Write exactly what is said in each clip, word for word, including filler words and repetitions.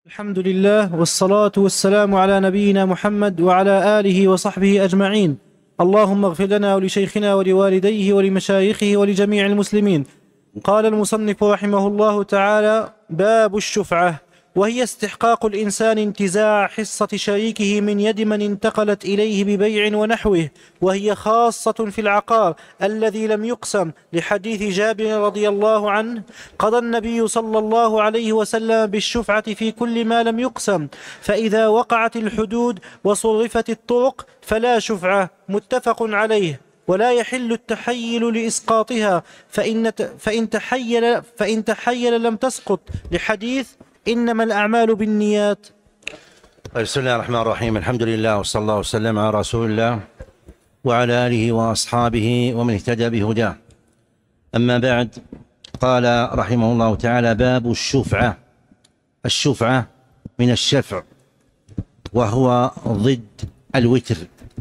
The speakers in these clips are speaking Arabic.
الحمد لله والصلاة والسلام على نبينا محمد وعلى آله وصحبه أجمعين. اللهم اغفر لنا ولشيخنا ولوالديه ولمشايخه ولجميع المسلمين. قال المصنف رحمه الله تعالى: باب الشفعة، وهي استحقاق الإنسان انتزاع حصة شريكه من يد من انتقلت إليه ببيع ونحوه، وهي خاصة في العقار الذي لم يقسم، لحديث جابر رضي الله عنه: قضى النبي صلى الله عليه وسلم بالشفعة في كل ما لم يقسم، فإذا وقعت الحدود وصرفت الطرق فلا شفعة. متفق عليه. ولا يحل التحيل لإسقاطها، فإن, فإن, تحيل فإن تحيل لم تسقط، لحديث إنما الأعمال بالنيات. بسم الله الرحمن الرحيم. الحمد لله وصلى الله وسلم على رسول الله وعلى آله وأصحابه ومن اهتدى بهداه. أما بعد، قال رحمه الله تعالى: باب الشفعة. الشفعة من الشفع، وهو ضد الوتر.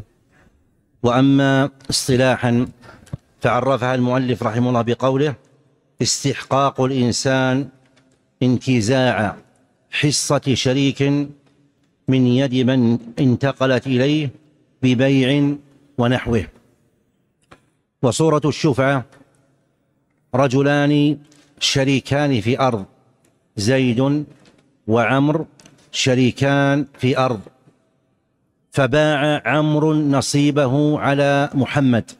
وأما اصطلاحا فعرفها المؤلف رحمه الله بقوله: استحقاق الإنسان انتزاع حصة شريك من يد من انتقلت إليه ببيع ونحوه. وصورة الشفعة: رجلان شريكان في أرض، زيد وعمر شريكان في أرض، فباع عمرو نصيبه على محمد،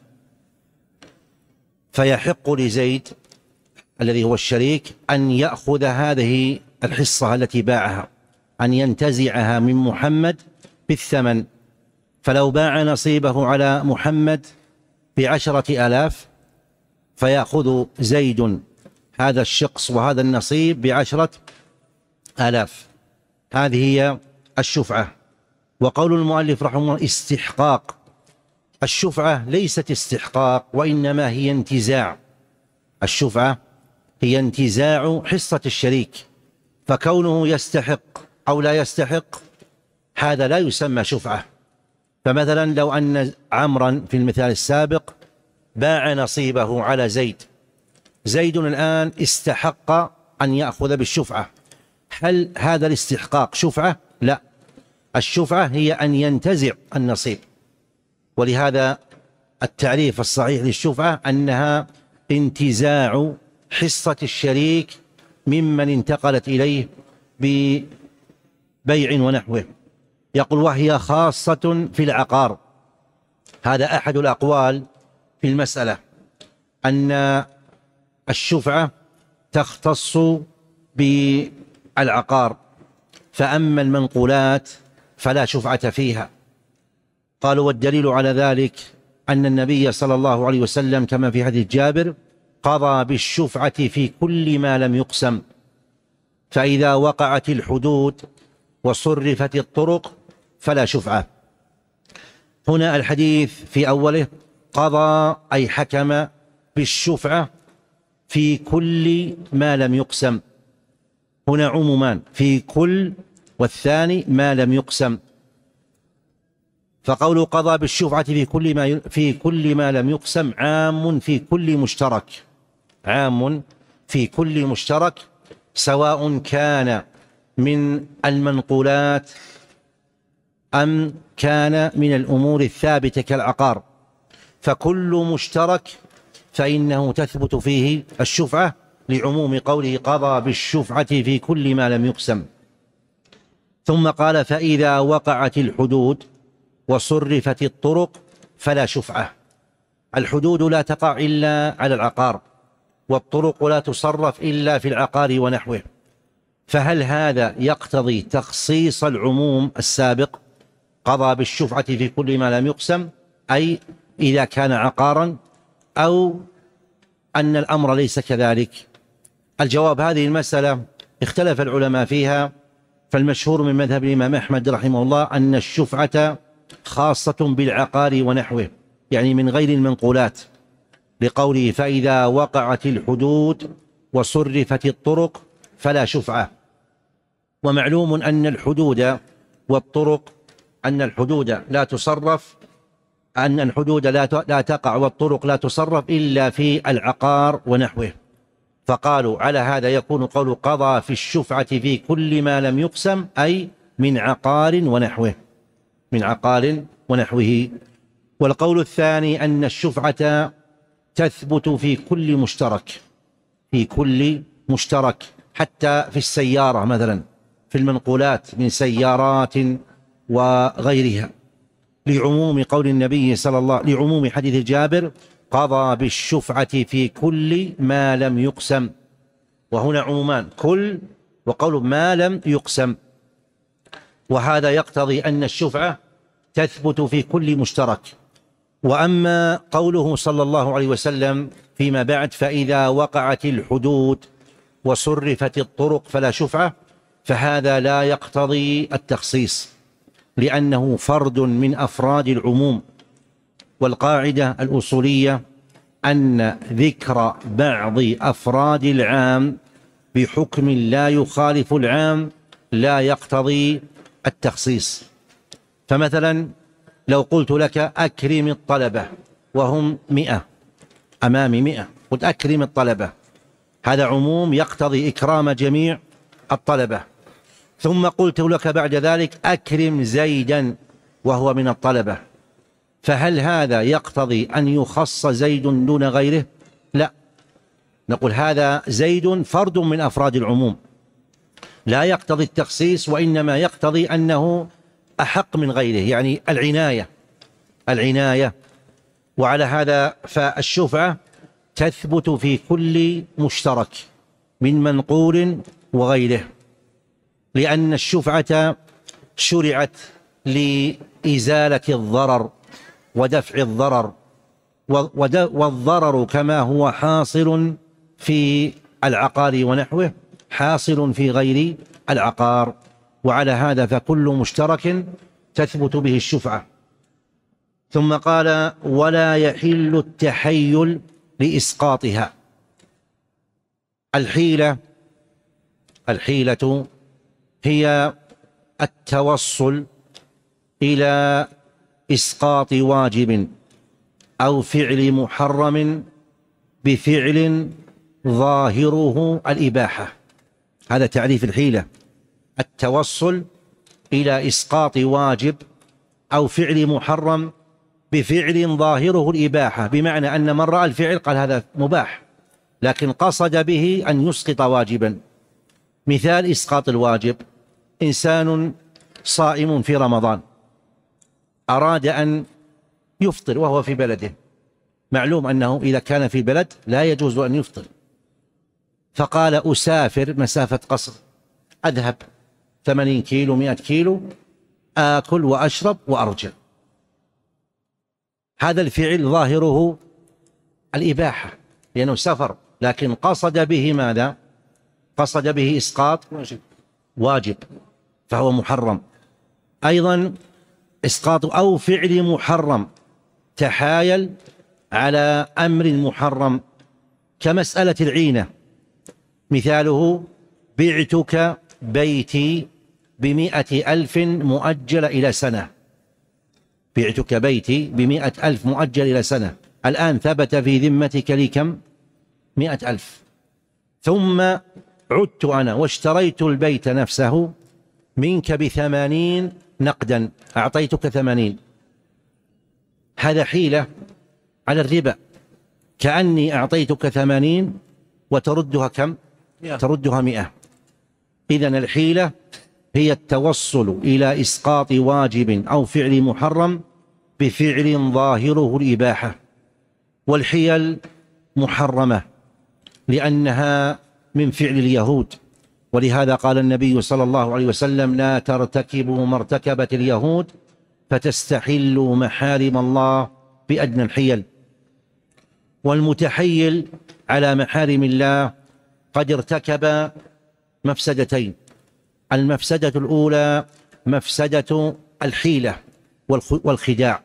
فيحق لزيد الذي هو الشريك أن يأخذ هذه الحصة التي باعها، أن ينتزعها من محمد بالثمن. فلو باع نصيبه على محمد بعشرة آلاف، فيأخذ زيد هذا الشقص وهذا النصيب بعشرة آلاف. هذه هي الشفعة. وقول المؤلف رحمه الله: استحقاق. الشفعة ليست استحقاق، وإنما هي انتزاع. الشفعة هي انتزاع حصة الشريك، فكونه يستحق أو لا يستحق هذا لا يسمى شفعة. فمثلا لو أن عمرا في المثال السابق باع نصيبه على زيد، زيد الآن استحق أن يأخذ بالشفعة، هل هذا الاستحقاق شفعة؟ لا، الشفعة هي أن ينتزع النصيب. ولهذا التعريف الصحيح للشفعة أنها انتزاع حصة الشريك ممن انتقلت إليه ببيع ونحوه. يقول: وهي خاصة في العقار. هذا أحد الأقوال في المسألة، أن الشفعة تختص بالعقار، فأما المنقولات فلا شفعة فيها. قالوا: والدليل على ذلك أن النبي صلى الله عليه وسلم كما في حديث جابر قضى بالشفعة في كل ما لم يقسم، فإذا وقعت الحدود وصرفت الطرق فلا شفعة. هنا الحديث في أوله قضى أي حكم بالشفعة في كل ما لم يقسم. هنا عمومان، في كل، والثاني ما لم يقسم. فقول قضى بالشفعة في كل ما في كل ما لم يقسم عام في كل مشترك، عام في كل مشترك، سواء كان من المنقولات أم كان من الأمور الثابتة كالعقار. فكل مشترك فإنه تثبت فيه الشفعة، لعموم قوله قضى بالشفعة في كل ما لم يقسم. ثم قال: فإذا وقعت الحدود وصرفت الطرق فلا شفعة. الحدود لا تقع إلا على العقار، والطرق لا تصرف إلا في العقار ونحوه. فهل هذا يقتضي تخصيص العموم السابق قضى بالشفعة في كل ما لم يقسم، أي إذا كان عقارا، أو أن الأمر ليس كذلك؟ الجواب: هذه المسألة اختلف العلماء فيها، فالمشهور من مذهب الإمام أحمد رحمه الله أن الشفعة خاصة بالعقار ونحوه، يعني من غير المنقولات، لقوله: فإذا وقعت الحدود وصرفت الطرق فلا شفعة. ومعلوم أن الحدود والطرق أن الحدود لا تصرف أن الحدود لا لا تقع والطرق لا تصرف إلا في العقار ونحوه. فقالوا على هذا يكون قول قضى في الشفعة في كل ما لم يقسم، أي من عقار ونحوه، من عقار ونحوه. والقول الثاني أن الشفعة تثبت في كل مشترك، في كل مشترك، حتى في السيارة مثلا، في المنقولات من سيارات وغيرها، لعموم قول النبي صلى الله لعموم حديث جابر قضى بالشفعة في كل ما لم يقسم. وهنا عمومان، كل وقول ما لم يقسم، وهذا يقتضي أن الشفعة تثبت في كل مشترك. وأما قوله صلى الله عليه وسلم فيما بعد فإذا وقعت الحدود وصرفت الطرق فلا شفعة، فهذا لا يقتضي التخصيص، لأنه فرد من أفراد العموم. والقاعدة الأصولية أن ذكر بعض أفراد العام بحكم لا يخالف العام لا يقتضي التخصيص. فمثلا لو قلت لك أكرم الطلبة وهم مئة، أمامي مئة، قلت أكرم الطلبة، هذا عموم يقتضي إكرام جميع الطلبة. ثم قلت لك بعد ذلك أكرم زيدا وهو من الطلبة، فهل هذا يقتضي أن يخص زيد دون غيره؟ لا، نقول هذا زيد فرد من أفراد العموم، لا يقتضي التخصيص، وإنما يقتضي أنه أحق من غيره، يعني العناية العناية. وعلى هذا فالشفعة تثبت في كل مشترك من منقول وغيره، لأن الشفعة شرعت لإزالة الضرر ودفع الضرر، والضرر كما هو حاصل في العقار ونحوه حاصل في غير العقار. وعلى هذا فكل مشترك تثبت به الشفعة. ثم قال ولا يحل التحيل لإسقاطها. الحيلة الحيلة هي التوصل إلى إسقاط واجب أو فعل محرم بفعل ظاهره الإباحة، هذا تعريف الحيلة، التوصل إلى إسقاط واجب أو فعل محرم بفعل ظاهره الإباحة، بمعنى أن من رأى الفعل قال هذا مباح لكن قصد به أن يسقط واجبا. مثال إسقاط الواجب: إنسان صائم في رمضان أراد أن يفطر وهو في بلده، معلوم أنه إذا كان في بلد لا يجوز أن يفطر، فقال أسافر مسافة قصر، أذهب ثمانين كيلو مئة كيلو، آكل وأشرب وأرجع. هذا الفعل ظاهره الإباحة لأنه سفر، لكن قصد به ماذا؟ قصد به إسقاط واجب فهو محرم. أيضا إسقاط أو فعل محرم تحايل على أمر محرم كمسألة العينة، مثاله بعتك بيتي بمئة ألف مؤجل إلى سنة، بعتك بيتي بمئة ألف مؤجل إلى سنة، الآن ثبت في ذمتك لي كم؟ مئة ألف، ثم عدت أنا واشتريت البيت نفسه منك بثمانين نقدا، أعطيتك ثمانين، هذا حيلة على الربا، كأني أعطيتك ثمانين وتردها كم؟ تردها مئة. إذن الحيلة هي التوصل إلى إسقاط واجب أو فعل محرم بفعل ظاهره الإباحة. والحيل محرمة لأنها من فعل اليهود، ولهذا قال النبي صلى الله عليه وسلم لا ترتكبوا ما ارتكبت اليهود فتستحلوا محارم الله بأدنى الحيل. والمتحيل على محارم الله قد ارتكب مفسدتين: المفسدة الأولى مفسدة الحيلة والخداع،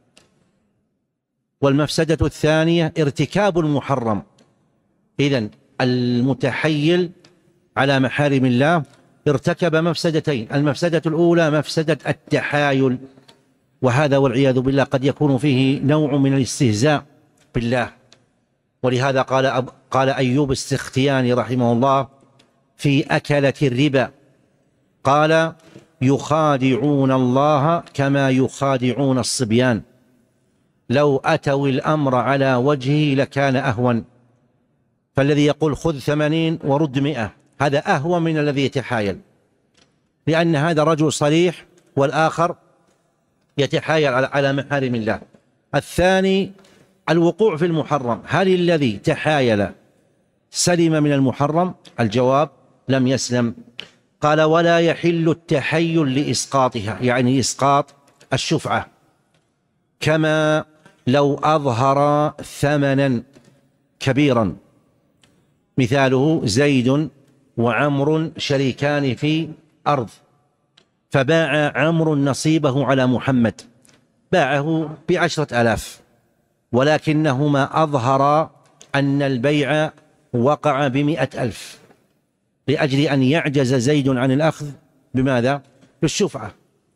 والمفسدة الثانية ارتكاب المحرم. إذن المتحيل على محارم الله ارتكب مفسدتين: المفسدة الأولى مفسدة التحايل، وهذا والعياذ بالله قد يكون فيه نوع من الاستهزاء بالله، ولهذا قال أب قال أيوب السختياني رحمه الله في أكلة الربا، قال يخادعون الله كما يخادعون الصبيان، لو أتوا الأمر على وجهه لكان أهون. فالذي يقول خذ ثمانين ورد مئة هذا أهون من الذي يتحايل، لأن هذا رجل صريح والآخر يتحايل على محارم الله. الثاني الوقوع في المحرم، هل الذي تحايل سلم من المحرم؟ الجواب لم يسلم. قال ولا يحل التحيل لإسقاطها، يعني إسقاط الشفعة، كما لو أظهر ثمنا كبيرا، مثاله زيد وعمر شريكان في أرض، فباع عمرو نصيبه على محمد، باعه بعشرة آلاف، ولكنهما أظهر أن البيع وقع بمئة ألف، لأجل أن يعجز زيد عن الأخذ بماذا؟ بالشفعة.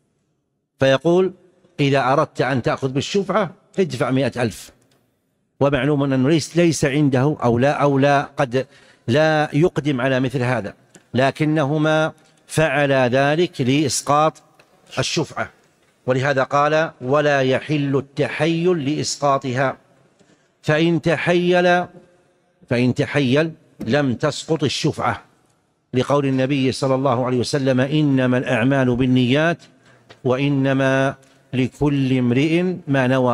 فيقول إذا أردت أن تأخذ بالشفعة ادفع مئة ألف، ومعلوم أنه ليس, ليس عنده أو لا, أو لا قد لا يقدم على مثل هذا، لكنهما فعل ذلك لإسقاط الشفعة. ولهذا قال ولا يحل التحيل لإسقاطها، فإن تحيل فإن تحيل لم تسقط الشفعة، لقول النبي صلى الله عليه وسلم إنما الأعمال بالنيات وإنما لكل امرئ ما نوى،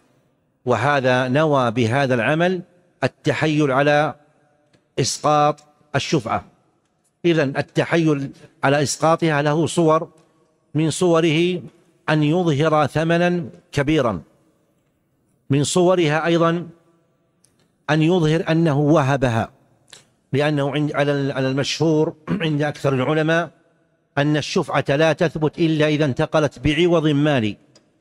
وهذا نوى بهذا العمل التحيل على إسقاط الشفعة. إذن التحيل على إسقاطها له صور، من صوره أن يظهر ثمنا كبيرا، من صورها أيضا أن يظهر أنه وهبها، لأنه عند على المشهور عند أكثر العلماء أن الشفعة لا تثبت إلا إذا انتقلت بعوض مالي،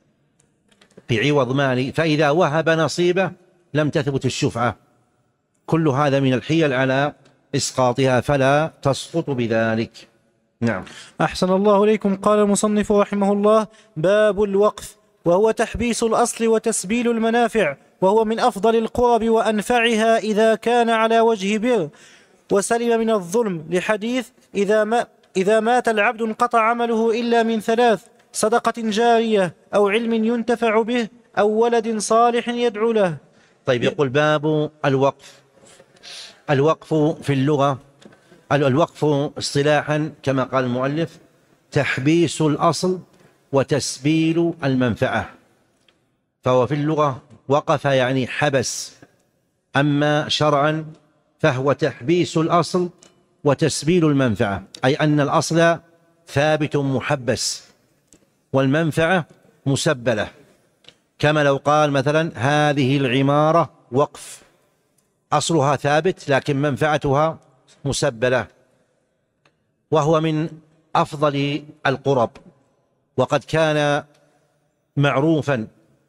بعوض مالي، فإذا وهب نصيبه لم تثبت الشفعة. كل هذا من الحيل على إسقاطها فلا تسقط بذلك. نعم. أحسن الله إليكم. قال المصنف رحمه الله: باب الوقف، وهو تحبيس الأصل وتسبيل المنافع، وهو من أفضل القرب وأنفعها إذا كان على وجه بر وسلم من الظلم، لحديث إذا, ما إذا مات العبد انقطع عمله إلا من ثلاث: صدقة جارية أو علم ينتفع به أو ولد صالح يدعو له. طيب، يقول باب الوقف. الوقف في اللغة، الوقف اصطلاحا كما قال المؤلف تحبيس الأصل وتسبيل المنفعة، فهو في اللغة وقف يعني حبس، أما شرعا فهو تحبيس الأصل وتسبيل المنفعة، أي أن الأصل ثابت محبس والمنفعة مسبلة، كما لو قال مثلا هذه العمارة وقف، أصلها ثابت لكن منفعتها مسبلة، وهو من أفضل القرب، وقد كان معروفا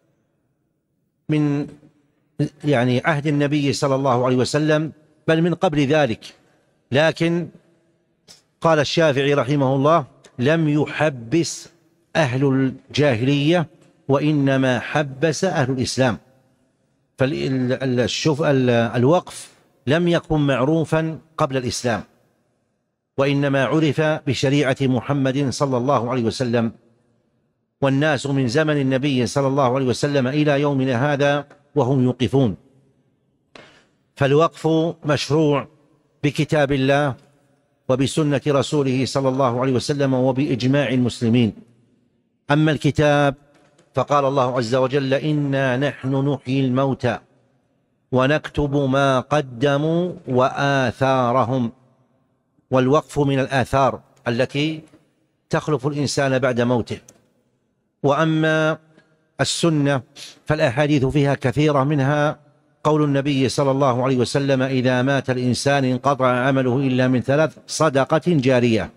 من يعني عهد النبي صلى الله عليه وسلم، بل من قبل ذلك، لكن قال الشافعي رحمه الله لم يحبس أهل الجاهلية وإنما حبس أهل الإسلام. فالشوف الوقف لم يكن معروفا قبل الإسلام، وإنما عرف بشريعة محمد صلى الله عليه وسلم، والناس من زمن النبي صلى الله عليه وسلم إلى يومنا هذا وهم يوقفون. فالوقف مشروع بكتاب الله وبسنة رسوله صلى الله عليه وسلم وبإجماع المسلمين. أما الكتاب فقال الله عز وجل إنا نحن نحيي الموتى ونكتب ما قدموا وآثارهم، والوقف من الآثار التي تخلف الإنسان بعد موته. وأما السنة فالأحاديث فيها كثيرة، منها قول النبي صلى الله عليه وسلم إذا مات الإنسان انقطع عمله إلا من ثلاث: صدقة جارية.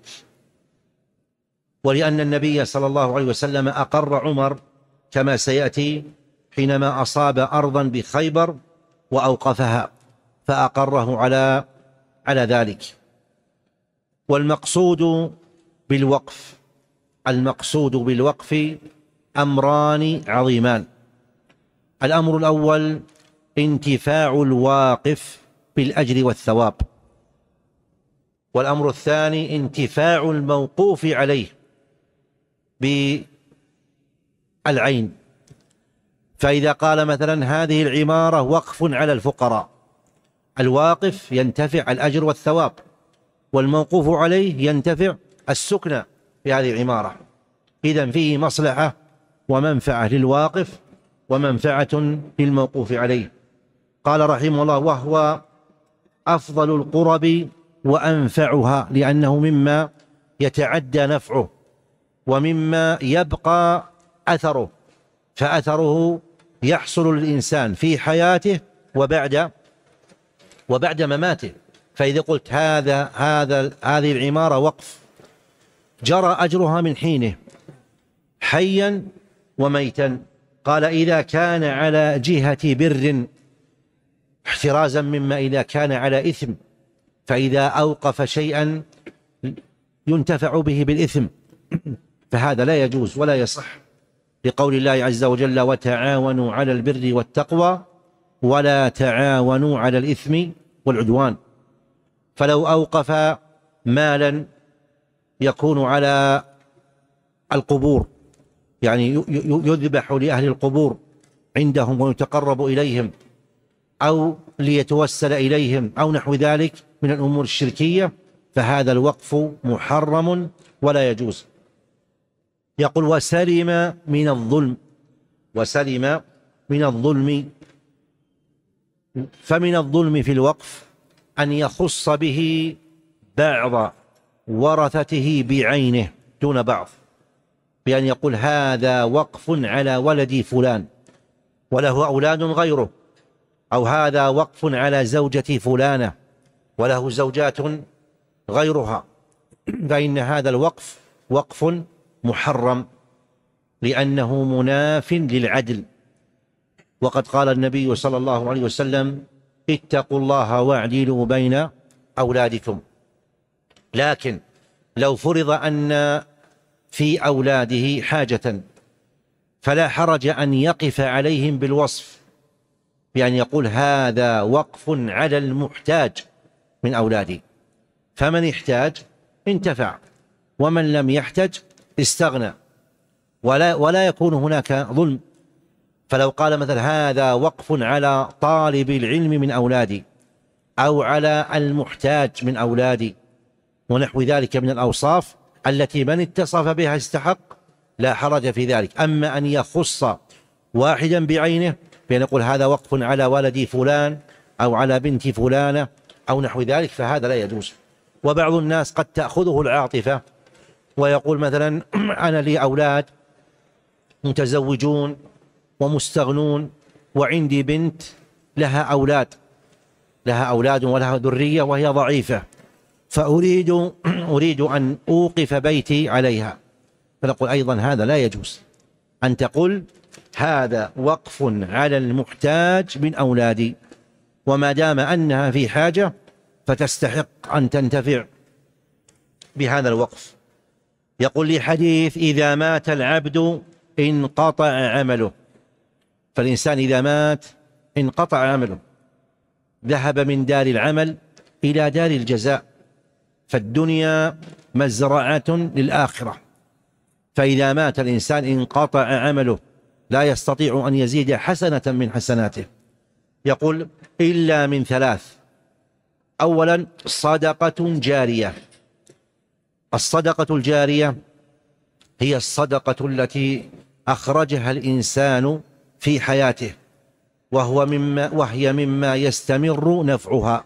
ولأن النبي صلى الله عليه وسلم أقر عمر كما سيأتي حينما أصاب أرضا بخيبر وأوقفها، فأقره على على ذلك. والمقصود بالوقف المقصود بالوقف أمران عظيمان. الأمر الأول انتفاع الواقف بالأجر والثواب. والأمر الثاني انتفاع الموقوف عليه بالعين. فإذا قال مثلا هذه العمارة وقف على الفقراء، الواقف ينتفع الأجر والثواب، والموقوف عليه ينتفع السكنى في هذه العمارة. إذن فيه مصلحة ومنفعة للواقف ومنفعة للموقوف عليه. قال رحمه الله: وهو أفضل القرب وأنفعها، لأنه مما يتعدى نفعه ومما يبقى أثره، فأثره يحصل للإنسان في حياته وبعد وبعد مماته. فإذا قلت هذا هذا هذه العمارة وقف، جرى أجرها من حينه حيا وميتا. قال: إذا كان على جهة بر، احترازا مما إذا كان على إثم، فإذا أوقف شيئا ينتفع به بالإثم فهذا لا يجوز ولا يصح، لقول الله عز وجل: وتعاونوا على البر والتقوى ولا تعاونوا على الإثم والعدوان. فلو أوقف مالا يكون على القبور، يعني يذبح لأهل القبور عندهم ويتقرب إليهم، أو ليتوسل إليهم أو نحو ذلك من الأمور الشركية، فهذا الوقف محرم ولا يجوز. يقول: وسلم من الظلم، وسلم من الظلم. فمن الظلم في الوقف أن يخص به بعض ورثته بعينه دون بعض، بأن يقول هذا وقف على ولد فلان وله أولاد غيره، أو هذا وقف على زوجة فلانة وله زوجات غيرها، فإن هذا الوقف وقف محرم لأنه مناف للعدل. وقد قال النبي صلى الله عليه وسلم: اتقوا الله واعدلوا بين أولادكم. لكن لو فرض أن في أولاده حاجة فلا حرج أن يقف عليهم بالوصف، بأن يقول هذا وقف على المحتاج من أولادي، فمن احتاج انتفع ومن لم يحتج استغنى، ولا, ولا يكون هناك ظلم. فلو قال مثلا هذا وقف على طالب العلم من أولادي أو على المحتاج من أولادي ونحو ذلك من الأوصاف التي من اتصف بها استحق، لا حرج في ذلك. أما أن يخص واحدا بعينه بأن يقول هذا وقف على ولدي فلان أو على بنت فلانة أو نحو ذلك، فهذا لا يجوز. وبعض الناس قد تأخذه العاطفة ويقول مثلا أنا لي أولاد متزوجون ومستغنون وعندي بنت لها أولاد لها أولاد ولها ذرية وهي ضعيفة، فأريد أريد أن أوقف بيتي عليها، فنقول أيضا هذا لا يجوز. أن تقول هذا وقف على المحتاج من أولادي، وما دام أنها في حاجة فتستحق أن تنتفع بهذا الوقف. يقول لي حديث: إذا مات العبد انقطع عمله. فالإنسان إذا مات انقطع عمله، ذهب من دار العمل إلى دار الجزاء، فالدنيا مزرعة للآخرة. فإذا مات الإنسان انقطع عمله، لا يستطيع أن يزيد حسنة من حسناته. يقول إلا من ثلاث: أولا صدقة جارية. الصدقة الجارية هي الصدقة التي أخرجها الإنسان في حياته وهو مما وهي مما يستمر نفعها،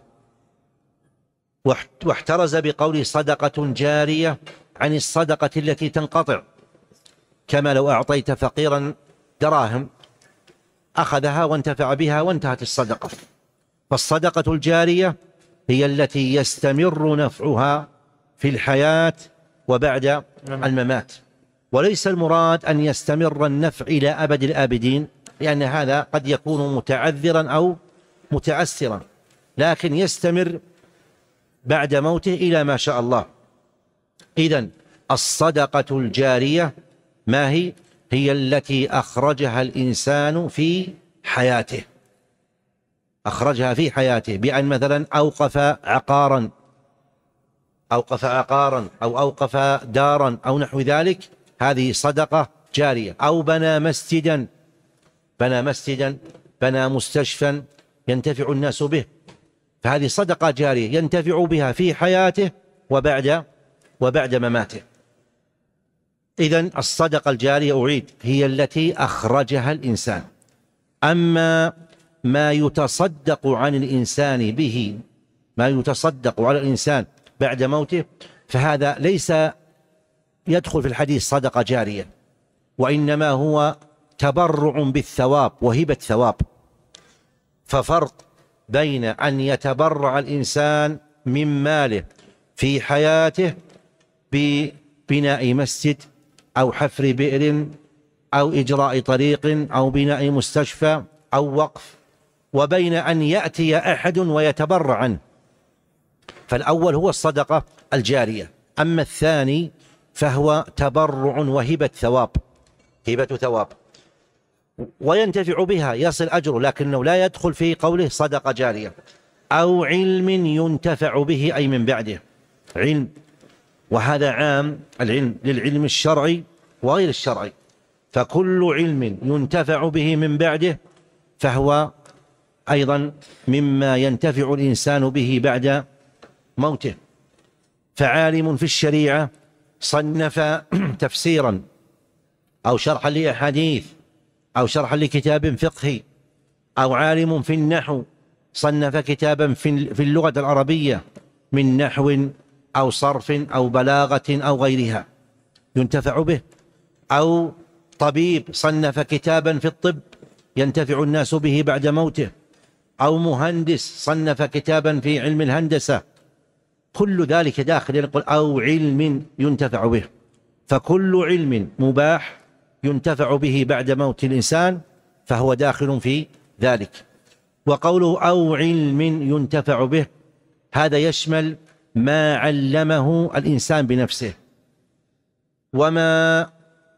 واحترز بقول صدقة جارية عن الصدقة التي تنقطع، كما لو أعطيت فقيرا دراهم أخذها وانتفع بها وانتهت الصدقة. فالصدقة الجارية هي التي يستمر نفعها في الحياة وبعد الممات، وليس المراد أن يستمر النفع إلى أبد الآبدين، لأن هذا قد يكون متعذرا أو متعسرا، لكن يستمر بعد موته إلى ما شاء الله. إذن الصدقة الجارية ما هي؟ هي التي أخرجها الإنسان في حياته، أخرجها في حياته بأن مثلا أوقف عقارا أوقف عقارا أو أوقف دارا أو نحو ذلك، هذه صدقة جارية. أو بنى مسجدا بنى مسجدا بنى مستشفى ينتفع الناس به، فهذه صدقة جارية ينتفع بها في حياته وبعد وبعد مماته. إذن الصدقة الجارية أعيد هي التي أخرجها الإنسان. أما ما يتصدق عن الإنسان به ما يتصدق على الإنسان بعد موته فهذا ليس يدخل في الحديث صدقة جارية، وإنما هو تبرع بالثواب وهبة ثواب. ففرق بين أن يتبرع الإنسان من ماله في حياته ببناء مسجد أو حفر بئر أو إجراء طريق أو بناء مستشفى أو وقف، وبين أن يأتي أحد ويتبرع عنه. فالأول هو الصدقة الجارية، أما الثاني فهو تبرع وهبة ثواب هبة ثواب وينتفع بها يصل أجره، لكنه لا يدخل في قوله صدقة جارية. أو علم ينتفع به أي من بعده، علم، وهذا عام العلم للعلم الشرعي وغير الشرعي، فكل علم ينتفع به من بعده فهو أيضا مما ينتفع الإنسان به بعد موته. فعالم في الشريعة صنف تفسيرا أو شرحا لأحاديث أو شرحا لكتاب فقهي، أو عالم في النحو صنف كتابا في اللغة العربية من نحو أو صرف أو بلاغة أو غيرها ينتفع به، أو طبيب صنف كتابا في الطب ينتفع الناس به بعد موته، أو مهندس صنف كتابا في علم الهندسة، كل ذلك داخل يقول أو علم ينتفع به. فكل علم مباح ينتفع به بعد موت الإنسان فهو داخل في ذلك. وقوله أو علم ينتفع به هذا يشمل ما علمه الإنسان بنفسه وما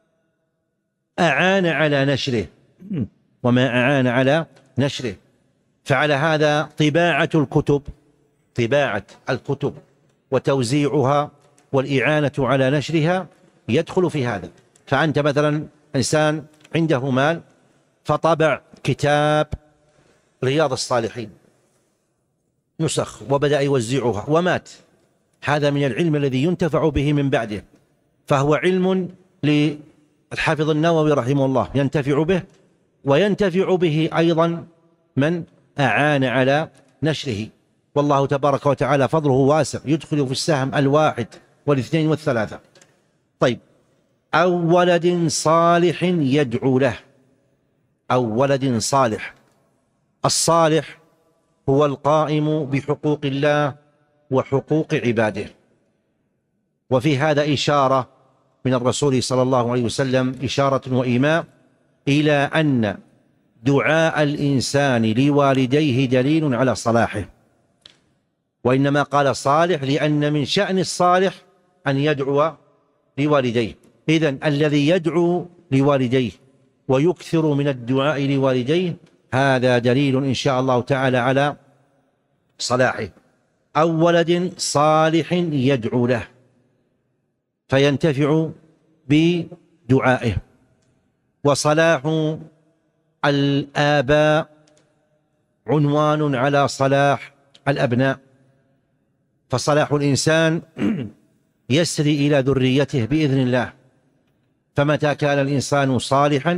أعان على نشره وما أعان على نشره. فعلى هذا طباعة الكتب طباعة الكتب وتوزيعها والإعانة على نشرها يدخل في هذا. فأنت مثلا إنسان عنده مال فطبع كتاب رياض الصالحين نسخ وبدأ يوزعها ومات، هذا من العلم الذي ينتفع به من بعده، فهو علم للحافظ النووي رحمه الله ينتفع به، وينتفع به أيضا من أعان على نشره. والله تبارك وتعالى فضله واسع يدخل في السهم الواحد والاثنين والثلاثة. طيب، أو ولد صالح يدعو له أو ولد صالح. الصالح هو القائم بحقوق الله وحقوق عباده، وفي هذا إشارة من الرسول صلى الله عليه وسلم إشارة وإيماء إلى أن دعاء الإنسان لوالديه دليل على صلاحه، وإنما قال صالح لأن من شأن الصالح أن يدعو لوالديه. إذن الذي يدعو لوالديه ويكثر من الدعاء لوالديه هذا دليل إن شاء الله تعالى على صلاحه. أو ولد صالح يدعو له فينتفع بدعائه. وصلاح الآباء عنوان على صلاح الأبناء، فصلاح الإنسان يسري إلى ذريته بإذن الله، فمتى كان الإنسان صالحا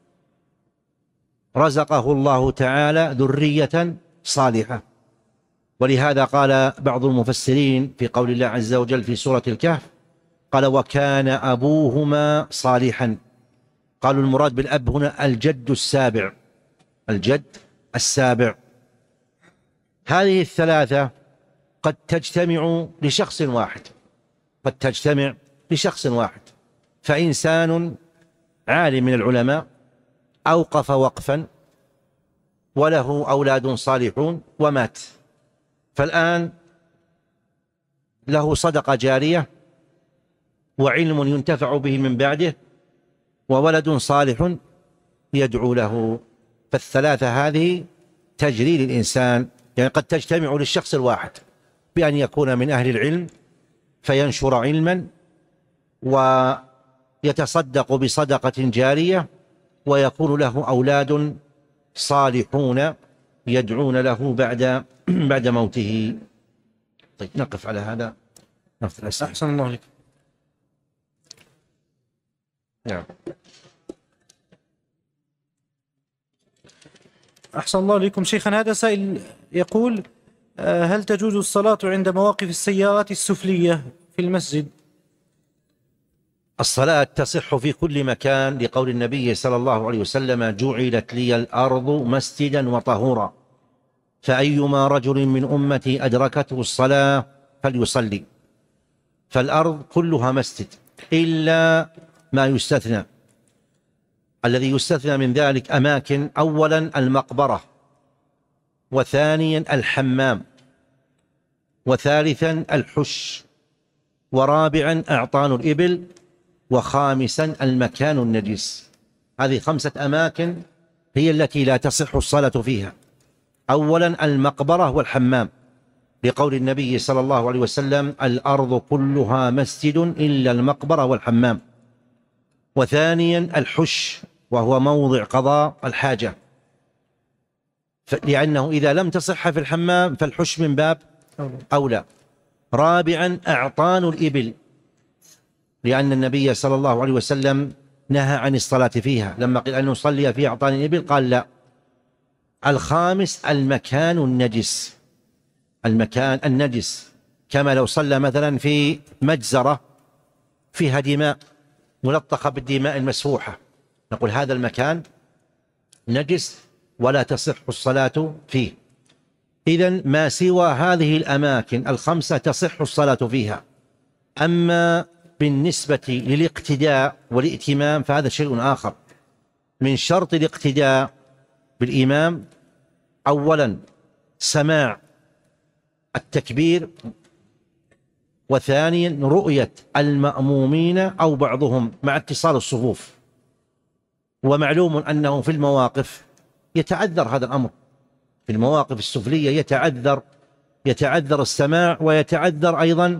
رزقه الله تعالى ذرية صالحة. ولهذا قال بعض المفسرين في قول الله عز وجل في سورة الكهف قال وكان أبوهما صالحا، قالوا المراد بالأب هنا الجد السابع الجد السابع. هذه الثلاثة قد تجتمع لشخص واحد قد تجتمع لشخص واحد فإنسان عالم من العلماء أوقف وقفا وله أولاد صالحون ومات، فالآن له صدقة جارية وعلم ينتفع به من بعده وولد صالح يدعو له. فالثلاثة هذه تجري للإنسان، يعني قد تجتمع للشخص الواحد بأن يكون من أهل العلم فينشر علما ويتصدق بصدقة جارية ويكون له أولاد صالحون يدعون له بعد بعد موته. طيب نقف على هذا. أحسن الله عليك. نعم. أحسن الله عليكم شيخنا. هذا سائل يقول: هل تجوز الصلاة عند مواقف السيارات السفلية في المسجد؟ الصلاة تصح في كل مكان لقول النبي صلى الله عليه وسلم: جعلت لي الأرض مسجدا وطهورا، فأيما رجل من أمتي أدركته الصلاة فليصلي. فالأرض كلها مسجد إلا ما يستثنى. الذي يستثنى من ذلك أماكن: أولا المقبرة، وثانيا الحمام، وثالثا الحش، ورابعا أعطان الإبل، وخامسا المكان النجس. هذه خمسة أماكن هي التي لا تصح الصلاة فيها. أولا المقبرة والحمام لقول النبي صلى الله عليه وسلم: الأرض كلها مسجد إلا المقبرة والحمام. وثانيا الحش، وهو موضع قضاء الحاجة، لأنه إذا لم تصح في الحمام فالحش من باب أولى. رابعا أعطان الإبل، لأن النبي صلى الله عليه وسلم نهى عن الصلاة فيها، لما قيل أن نصلي في أعطان الإبل قال لا. الخامس المكان النجس، المكان النجس، كما لو صلى مثلا في مجزرة فيها دماء ملطخة بالدماء المسفوحة، نقول هذا المكان نجس ولا تصح الصلاة فيه. إذن ما سوى هذه الأماكن الخمسة تصح الصلاة فيها. أما بالنسبة للاقتداء والائتمام فهذا شيء آخر. من شرط الاقتداء بالإمام أولا سماع التكبير، وثانيا رؤية المأمومين أو بعضهم مع اتصال الصفوف. ومعلوم أنه في المواقف يتعذر هذا الأمر، في المواقف السفلية يتعذر يتعذر السماع، ويتعذر أيضا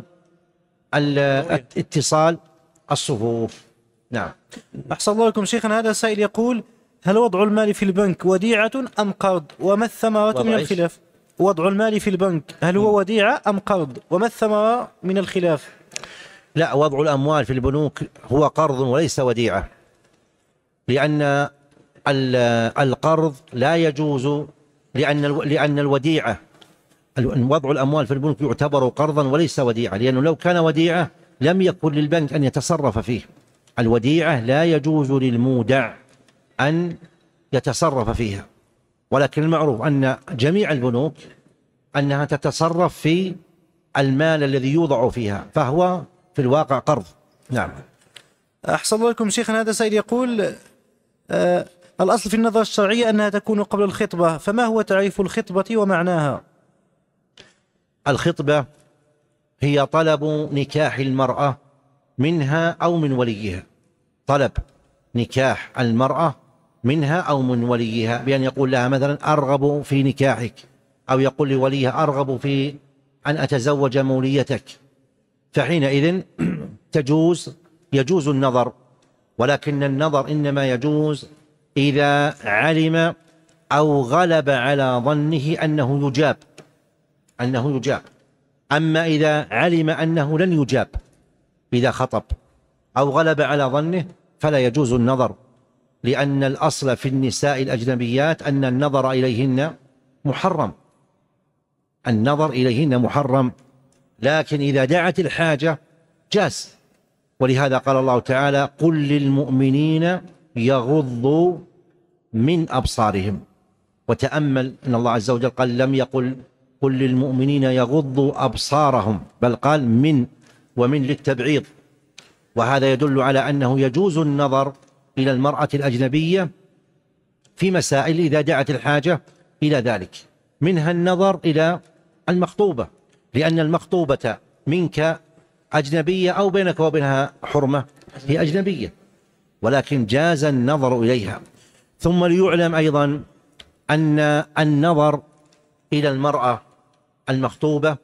اتصال الصفوف. نعم. أحسن الله لكم شيخنا. هذا سائل يقول: هل وضع المال في البنك وديعة أم قرض؟ وما الثمرة من الخلاف؟ وضع المال في البنك هل هو وديعة أم قرض؟ وما الثمرة من الخلاف؟ لا، وضع الأموال في البنوك هو قرض وليس وديعة، لأن القرض لا يجوز، لأن لأن الوديعة، وضع الأموال في البنوك يعتبر قرضا وليس وديعة، لأنه لو كان وديعة لم يكن للبنك أن يتصرف فيه. الوديعة لا يجوز للمودع أن يتصرف فيها، ولكن المعروف أن جميع البنوك أنها تتصرف في المال الذي يوضع فيها، فهو في الواقع قرض. نعم. أحسن الله لكم شيخنا. هذا سائل يقول: آه الأصل في النظرة الشرعية أنها تكون قبل الخطبة، فما هو تعريف الخطبة ومعناها؟ الخطبة هي طلب نكاح المرأة منها أو من وليها، طلب نكاح المرأة منها أو من وليها، بأن يقول لها مثلا أرغب في نكاحك، أو يقول لوليها أرغب في أن أتزوج موليتك، فحينئذ تجوز يجوز النظر، ولكن النظر إنما يجوز إذا علم أو غلب على ظنه أنه يجاب أنه يجاب أما إذا علم أنه لن يجاب إذا خطب أو غلب على ظنه فلا يجوز النظر، لأن الأصل في النساء الأجنبيات أن النظر إليهن محرم، النظر إليهن محرم، لكن إذا دعت الحاجة جاز. ولهذا قال الله تعالى: قل للمؤمنين يغضوا من أبصارهم. وتأمل أن الله عز وجل قال لم يقل قل للمؤمنين يغضوا أبصارهم، بل قال من، ومن للتبعيض، وهذا يدل على أنه يجوز النظر إلى المرأة الأجنبية في مسائل إذا دعت الحاجة إلى ذلك، منها النظر إلى المخطوبة، لأن المخطوبة منك أجنبية أو بينك وبينها حرمة، هي أجنبية، ولكن جاز النظر إليها. ثم ليعلم أيضا أن النظر إلى المرأة المخطوبة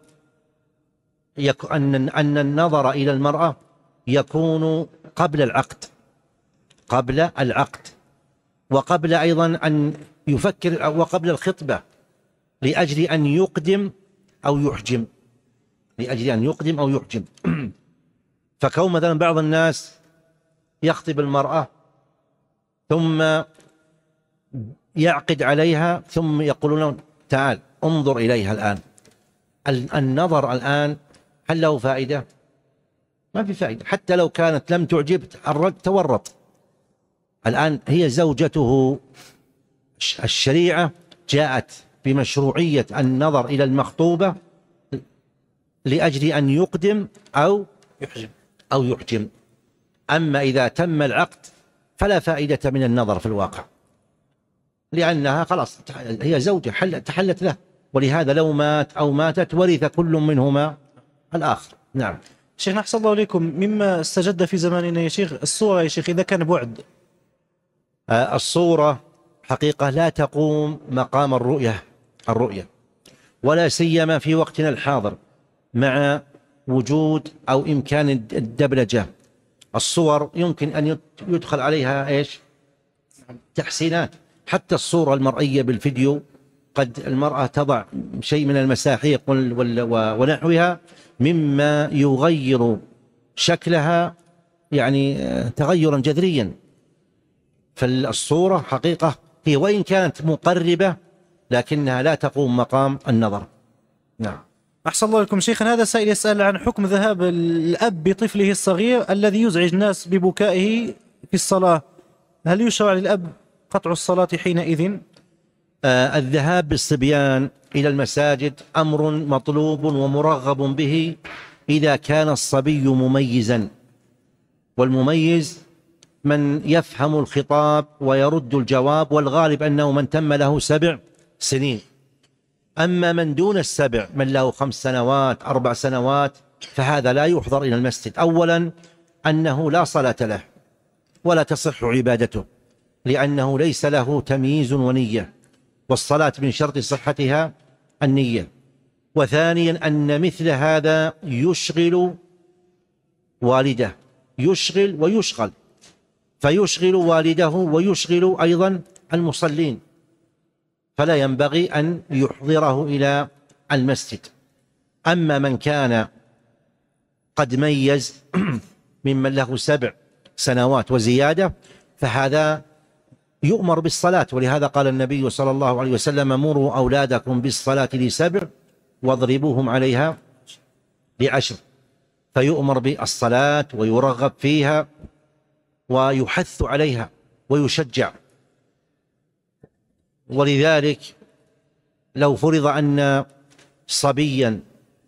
أن أن النظر إلى المرأة يكون قبل العقد قبل العقد وقبل أيضا أن يفكر وقبل الخطبة لأجل أن يقدم أو يحجم لأجل أن يقدم أو يحجم فكون مثلا بعض الناس يخطب المرأة ثم يعقد عليها ثم يقولون تعال انظر إليها الآن. النظر الآن هل له فائدة؟ ما في فائدة، حتى لو كانت لم تعجب تورط. الآن هي زوجته، الشريعة جاءت بمشروعية النظر إلى المخطوبة لأجل أن يقدم أو يحجم أو يحجم. أما إذا تم العقد فلا فائدة من النظر في الواقع، لأنها خلاص هي زوجة حل تحلت له، ولهذا لو مات أو ماتت ورث كل منهما الآخر. نعم. شيخ أحسن الله إليكم، مما استجد في زماننا يا شيخ الصورة يا شيخ إذا كان بعد. آه الصورة حقيقة لا تقوم مقام الرؤية الرؤية ولا سيما في وقتنا الحاضر مع وجود أو إمكان الدبلجة. الصور يمكن أن يدخل عليها إيش؟ تحسينات. حتى الصورة المرئية بالفيديو قد المرأة تضع شيء من المساحيق ونحوها مما يغير شكلها يعني تغيرا جذريا. فالصورة حقيقة هي وإن كانت مقربة لكنها لا تقوم مقام النظر. نعم. أحسن الله لكم شيخنا. هذا سائل يسأل عن حكم ذهاب الأب بطفله الصغير الذي يزعج الناس ببكائه في الصلاة، هل يشرع للأب قطع الصلاة حينئذ؟ آه الذهاب بالصبيان إلى المساجد أمر مطلوب ومرغب به إذا كان الصبي مميزا، والمميز من يفهم الخطاب ويرد الجواب، والغالب أنه من تم له سبع سنين. أما من دون السبع من له خمس سنوات أربع سنوات فهذا لا يحضر إلى المسجد. أولا أنه لا صلاة له ولا تصح عبادته لأنه ليس له تمييز ونية، والصلاة من شرط صحتها النية. وثانيا أن مثل هذا يشغل والده، يشغل ويشغل، فيشغل والده ويشغل أيضا المصلين، فلا ينبغي أن يحضره إلى المسجد. أما من كان قد ميز ممن له سبع سنوات وزيادة فهذا يؤمر بالصلاة، ولهذا قال النبي صلى الله عليه وسلم مروا أولادكم بالصلاة لسبع واضربوهم عليها لعشر. فيؤمر بالصلاة ويرغب فيها ويحث عليها ويشجع. ولذلك لو فرض أن صبيا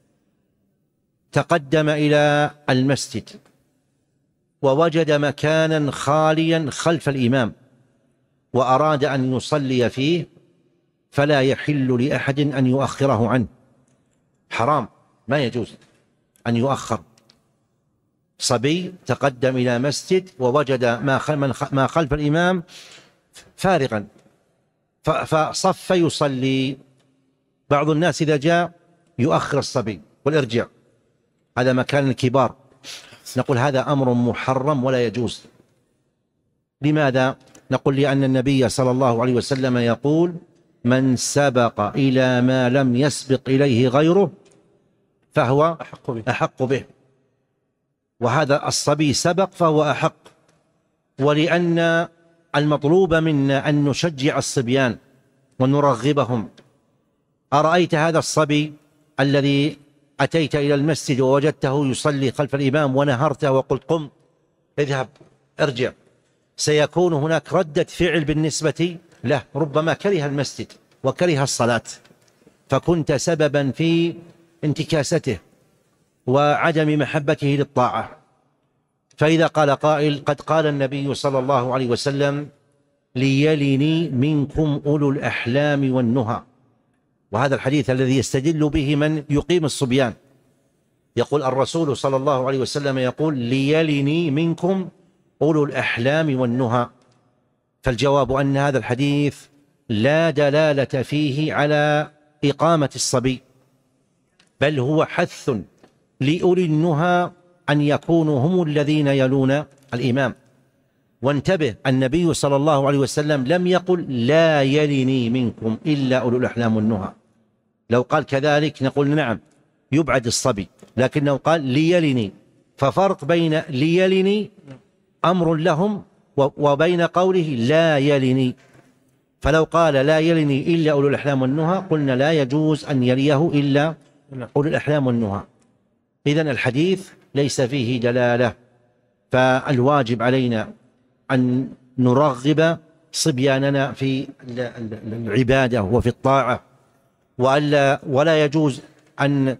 تقدم إلى المسجد ووجد مكانا خاليا خلف الإمام وأراد أن يصلي فيه فلا يحل لأحد أن يؤخره عنه، حرام، ما يجوز أن يؤخر. صبي تقدم إلى مسجد ووجد ما خلف الإمام فارغا فصف يصلي، بعض الناس إذا جاء يؤخر الصبي والإرجاع، هذا مكان الكبار، نقول هذا أمر محرم ولا يجوز. لماذا؟ نقول لأن النبي صلى الله عليه وسلم يقول من سبق إلى ما لم يسبق إليه غيره فهو أحق به, أحق به. وهذا الصبي سبق فهو أحق. ولأن المطلوب منا أن نشجع الصبيان ونرغبهم. أرأيت هذا الصبي الذي أتيت إلى المسجد ووجدته يصلي خلف الإمام ونهرته وقلت قم اذهب ارجع، سيكون هناك ردة فعل بالنسبة له، ربما كره المسجد وكره الصلاة فكنت سببا في انتكاسته وعدم محبته للطاعة. فإذا قال قائل قد قال النبي صلى الله عليه وسلم ليلني منكم أولو الأحلام والنهى، وهذا الحديث الذي يستدل به من يقيم الصبيان، يقول الرسول صلى الله عليه وسلم يقول ليلني منكم أولو الأحلام والنهى. فالجواب أن هذا الحديث لا دلالة فيه على إقامة الصبي، بل هو حث لأولي النهى أن يكونوا هم الذين يلون الإمام. وانتبه، النبي صلى الله عليه وسلم لم يقل لا يلني منكم إلا أولو الأحلام والنهى. لو قال كذلك نقول نعم يبعد الصبي، لكنه قال ليلني، ففرق بين ليلني أمر لهم وبين قوله لا يلني. فلو قال لا يلني إلا أولو الأحلام والنهى قلنا لا يجوز أن يليه إلا أولو الأحلام والنهى. إذن الحديث ليس فيه دلالة، فالواجب علينا أن نرغب صبياننا في العبادة وفي الطاعة، وألا ولا يجوز أن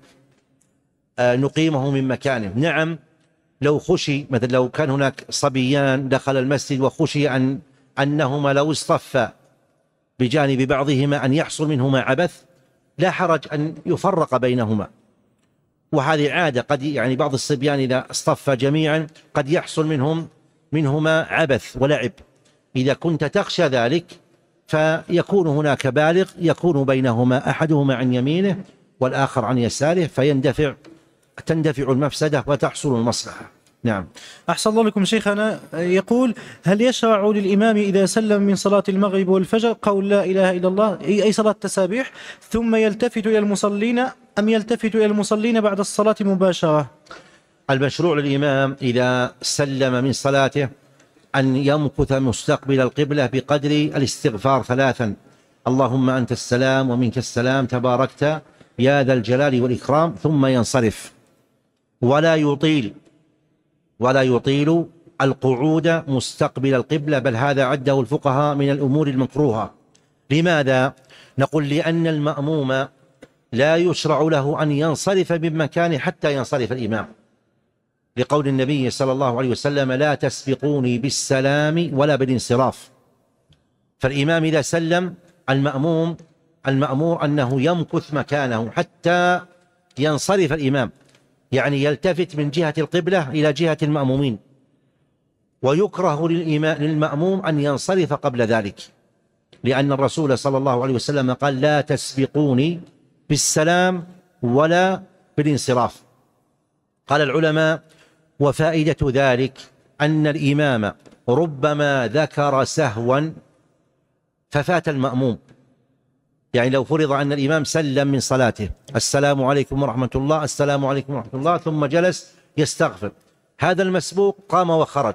نقيمه من مكانه. نعم لو خشي مثلا لو كان هناك صبيان دخل المسجد وخشي أن أنهما لو اصطفا بجانب بعضهما أن يحصل منهما عبث لا حرج أن يفرق بينهما، وهذه عادة قد يعني بعض الصبيان إذا اصطفى جميعا قد يحصل منهم منهما عبث ولعب. إذا كنت تخشى ذلك فيكون هناك بالغ يكون بينهما أحدهما عن يمينه والآخر عن يساره، فيندفع تندفع المفسدة وتحصل المصلحة. نعم. أحسن الله لكم شيخنا. يقول: هل يشرع للإمام إذا سلم من صلاة المغرب والفجر قول لا إله إلا الله أي صلاة التسابيح ثم يلتفت إلى المصلين أم يلتفت إلى المصلين بعد الصلاة مباشرة؟ المشروع للإمام إذا سلم من صلاته أن يمكث مستقبل القبلة بقدر الاستغفار ثلاثا: اللهم أنت السلام ومنك السلام تباركت يا ذا الجلال والإكرام، ثم ينصرف، ولا يطيل ولا يطيل القعود مستقبل القبلة، بل هذا عده الفقهاء من الأمور المكروهة. لماذا؟ نقول لأن المأموم لا يشرع له أن ينصرف من مكانه حتى ينصرف الإمام، لقول النبي صلى الله عليه وسلم: لا تسبقوني بالسلام ولا بالانصراف. فالإمام إذا سلم المأموم المأمور أنه يمكث مكانه حتى ينصرف الإمام، يعني يلتفت من جهة القبلة إلى جهة المأمومين، ويكره للمأموم أن ينصرف قبل ذلك، لأن الرسول صلى الله عليه وسلم قال: لا تسبقوني بالسلام ولا بالانصراف. قال العلماء: وفائدة ذلك أن الإمام ربما ذكر سهوا ففات المأموم، يعني لو فرض أن الإمام سلم من صلاته السلام عليكم ورحمة الله السلام عليكم ورحمة الله ثم جلس يستغفر، هذا المسبوق قام وخرج،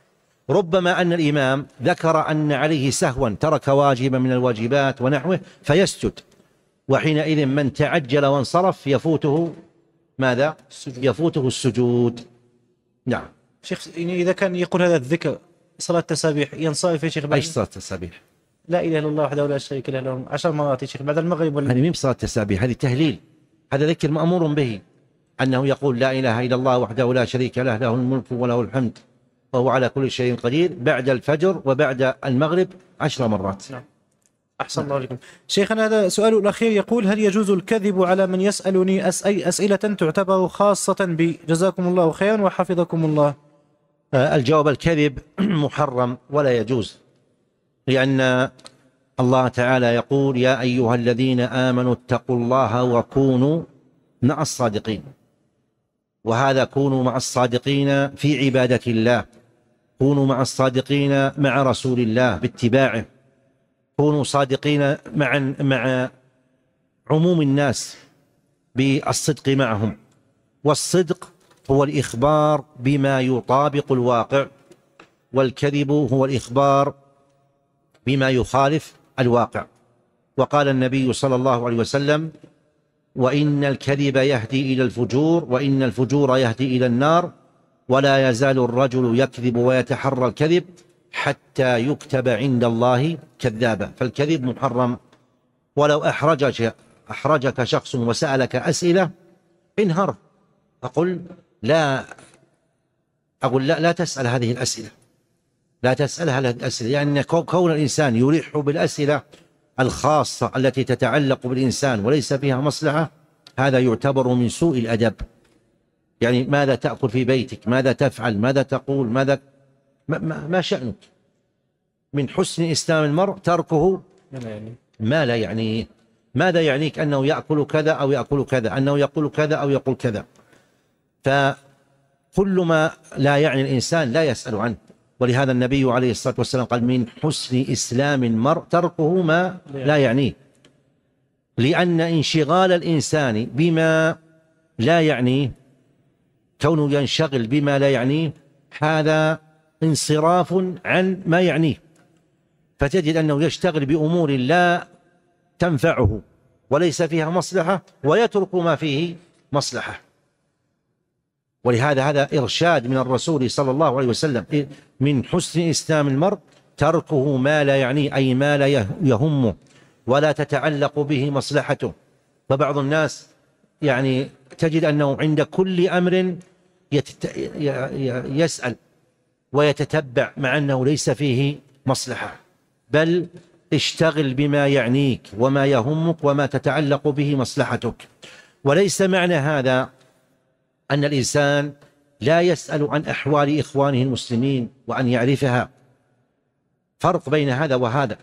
ربما أن الإمام ذكر أن عليه سهوا ترك واجبا من الواجبات ونحوه فيسجد، وحينئذ من تعجل وانصرف يفوته ماذا؟ يفوته السجود. نعم. شيخ إذا كان يقول هذا الذكر صلاة التسابيح ينصرف يا شيخ بعد؟ أي صلاة التسابيح؟ لا إله إلا الله وحده لا شريك له له عشر مرات يا شيخ بعد المغرب ولا؟ هذه مين صلاة التسابيح، هذه تهليل، هذا ذكر مأمور به، أنه يقول لا إله إلا الله وحده لا شريك له له الملك وله الحمد وهو على كل شيء قدير بعد الفجر وبعد المغرب عشر مرات. نعم. أحسن الله عليكم شيخنا. هذا سؤال الأخير يقول: هل يجوز الكذب على من يسألني أي أسئلة تعتبر خاصة بي؟ جزاكم الله خيرا وحفظكم الله. الجواب: الكذب محرم ولا يجوز، لأن الله تعالى يقول: يا أيها الذين آمنوا اتقوا الله وكونوا مع الصادقين، وهذا كونوا مع الصادقين في عبادة الله، كونوا مع الصادقين مع رسول الله باتباعه، كونوا صادقين مع مع عموم الناس بالصدق معهم، والصدق هو الإخبار بما يطابق الواقع، والكذب هو الإخبار بما يخالف الواقع. وقال النبي صلى الله عليه وسلم: وإن الكذب يهدي إلى الفجور وإن الفجور يهدي إلى النار ولا يزال الرجل يكذب ويتحرى الكذب حتى يكتب عند الله كذابا. فالكذب محرم، ولو أحرجك أحرجك شخص وسألك أسئلة انهر، أقول لا أقول لا, لا تسأل هذه الأسئلة، لا تسأل هذه الأسئلة، لأن يعني كون الإنسان يلح بالأسئلة الخاصة التي تتعلق بالإنسان وليس فيها مصلحة هذا يعتبر من سوء الأدب. يعني ماذا تأكل في بيتك، ماذا تفعل، ماذا تقول، ماذا ما, ما شأنك؟ من حسن إسلام المرء تركه ما لا يعنيه. ماذا يعنيك أنه يأكل كذا أو يأكل كذا، أنه يقول كذا أو يقول كذا؟ فكل ما لا يعني الإنسان لا يسأل عنه. ولهذا النبي عليه الصلاة والسلام قال: من حسن إسلام المرء تركه ما لا يعنيه. لأن انشغال الإنسان بما لا يعنيه، كونه ينشغل بما لا يعنيه، هذا انصراف عن ما يعنيه، فتجد أنه يشتغل بأمور لا تنفعه وليس فيها مصلحة، ويترك ما فيه مصلحة. ولهذا هذا إرشاد من الرسول صلى الله عليه وسلم: من حسن إسلام المرء تركه ما لا يعنيه، أي ما لا يهمه ولا تتعلق به مصلحته. فبعض الناس يعني تجد أنه عند كل أمر يسأل ويتتبع، مع أنه ليس فيه مصلحة. بل اشتغل بما يعنيك وما يهمك وما تتعلق به مصلحتك. وليس معنى هذا أن الإنسان لا يسأل عن أحوال إخوانه المسلمين وأن يعرفها. فرق بين هذا وهذا.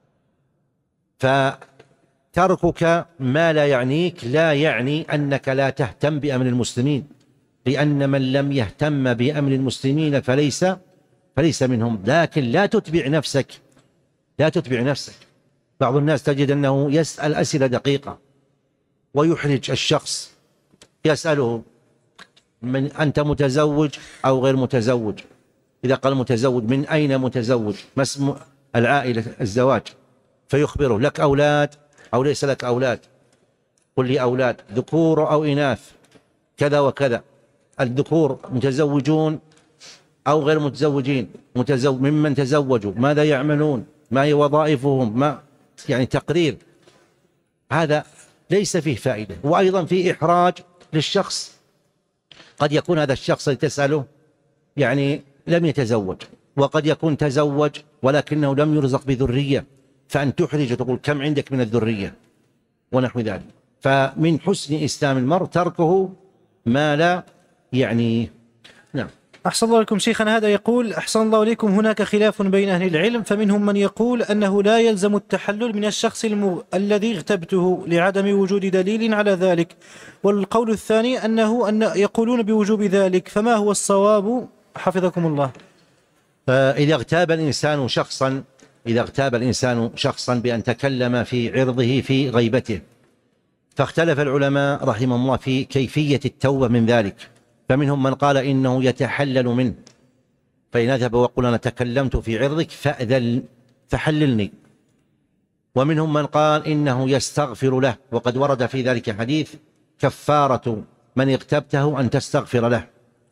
فتركك ما لا يعنيك لا يعني أنك لا تهتم بأمر المسلمين، لأن من لم يهتم بأمر المسلمين فليس فليس منهم. لكن لا تتبع نفسك لا تتبع نفسك. بعض الناس تجد أنه يسأل أسئلة دقيقة ويحرج الشخص، يسأله: من أنت متزوج أو غير متزوج؟ إذا قال متزوج: من أين متزوج؟ ما اسم العائلة الزواج؟ فيخبره: لك أولاد أو ليس لك أولاد؟ قل لي أولاد ذكور أو إناث كذا وكذا. الذكور متزوجون أو غير متزوجين؟ متزوج. ممن تزوجوا؟ ماذا يعملون؟ ما هي وظائفهم؟ ما يعني تقرير. هذا ليس فيه فائدة، وأيضا فيه إحراج للشخص. قد يكون هذا الشخص الذي تسأله يعني لم يتزوج، وقد يكون تزوج ولكنه لم يرزق بذرية، فأن تحرج وتقول: كم عندك من الذرية؟ ونحو ذلك. فمن حسن إسلام المرء تركه ما لا يعنيه. نعم. أحسن الله لكم شيخنا. هذا يقول: أحسن الله إليكم، هناك خلاف بين أهل العلم، فمنهم من يقول أنه لا يلزم التحلل من الشخص الم... الذي اغتبته لعدم وجود دليل على ذلك، والقول الثاني أنه أن يقولون بوجوب ذلك، فما هو الصواب حفظكم الله؟ إذا اغتاب الإنسان شخصا إذا اغتاب الإنسان شخصا بأن تكلم في عرضه في غيبته، فاختلف العلماء رحمهم الله في كيفية التوبة من ذلك. فمنهم من قال إنه يتحلل منه، فإن أذهب وقل: أنا تكلمت في عرضك فأذل فحللني. ومنهم من قال إنه يستغفر له، وقد ورد في ذلك حديث: كفارة من اغتبته أن تستغفر له.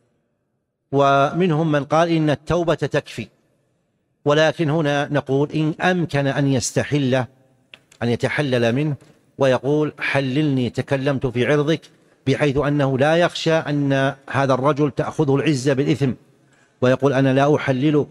ومنهم من قال إن التوبة تكفي. ولكن هنا نقول: إن أمكن أن يستحل أن يتحلل منه ويقول: حللني، تكلمت في عرضك، بحيث أنه لا يخشى أن هذا الرجل تأخذه العزة بالإثم ويقول: أنا لا أحللك،